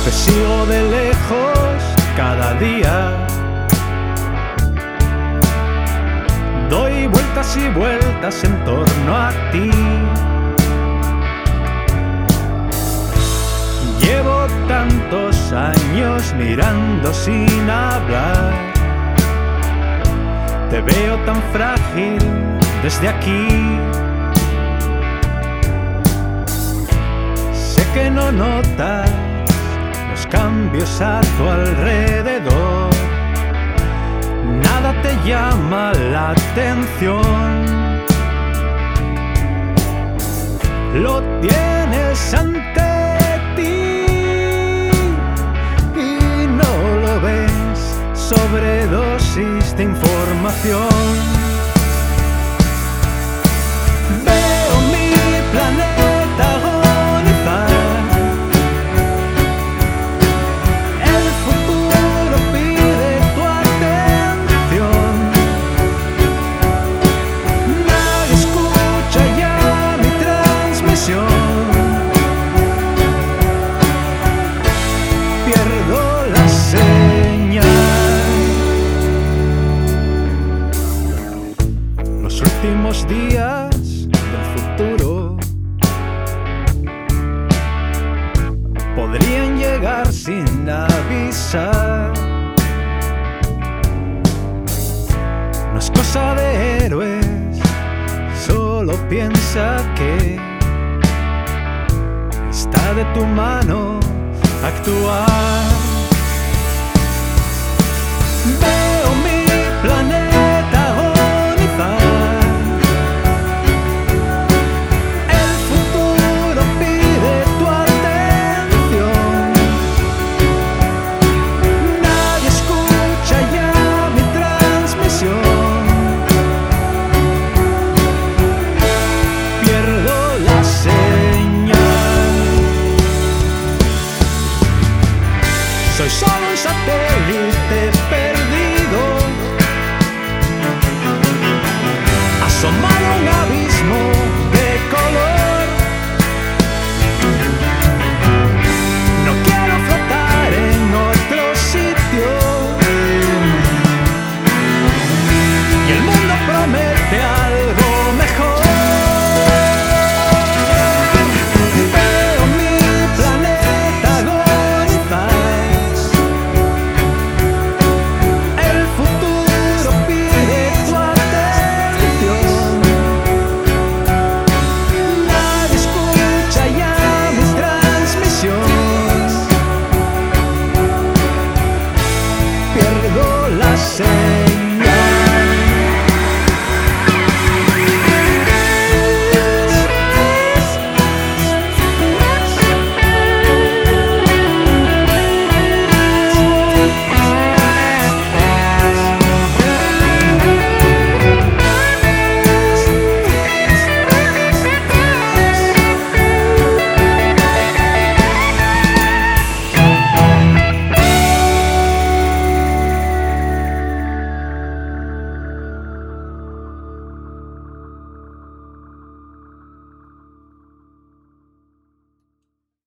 Te sigo de lejos cada día. Doy vueltas y vueltas en torno a ti. Llevo tantos años mirando sin hablar. Te veo tan frágil desde aquí. Sé que no notas los cambios a tu alrededor. Nada te llama la atención. Lo tienes ante ti y no lo ves. Sobredosis de información. Veo mi planeta agonizar. El futuro pide tu atención. Nadie escucha ya mi transmisión. Pierdo la señal. Los últimos días del futuro podrían llegar sin avisar. No es cosa de héroes, solo piensa que está de tu mano actuar. Veo mi planeta agonizar. El futuro pide tu atención. Nadie escucha ya mi transmisión. Pierdo la señal. Soy solo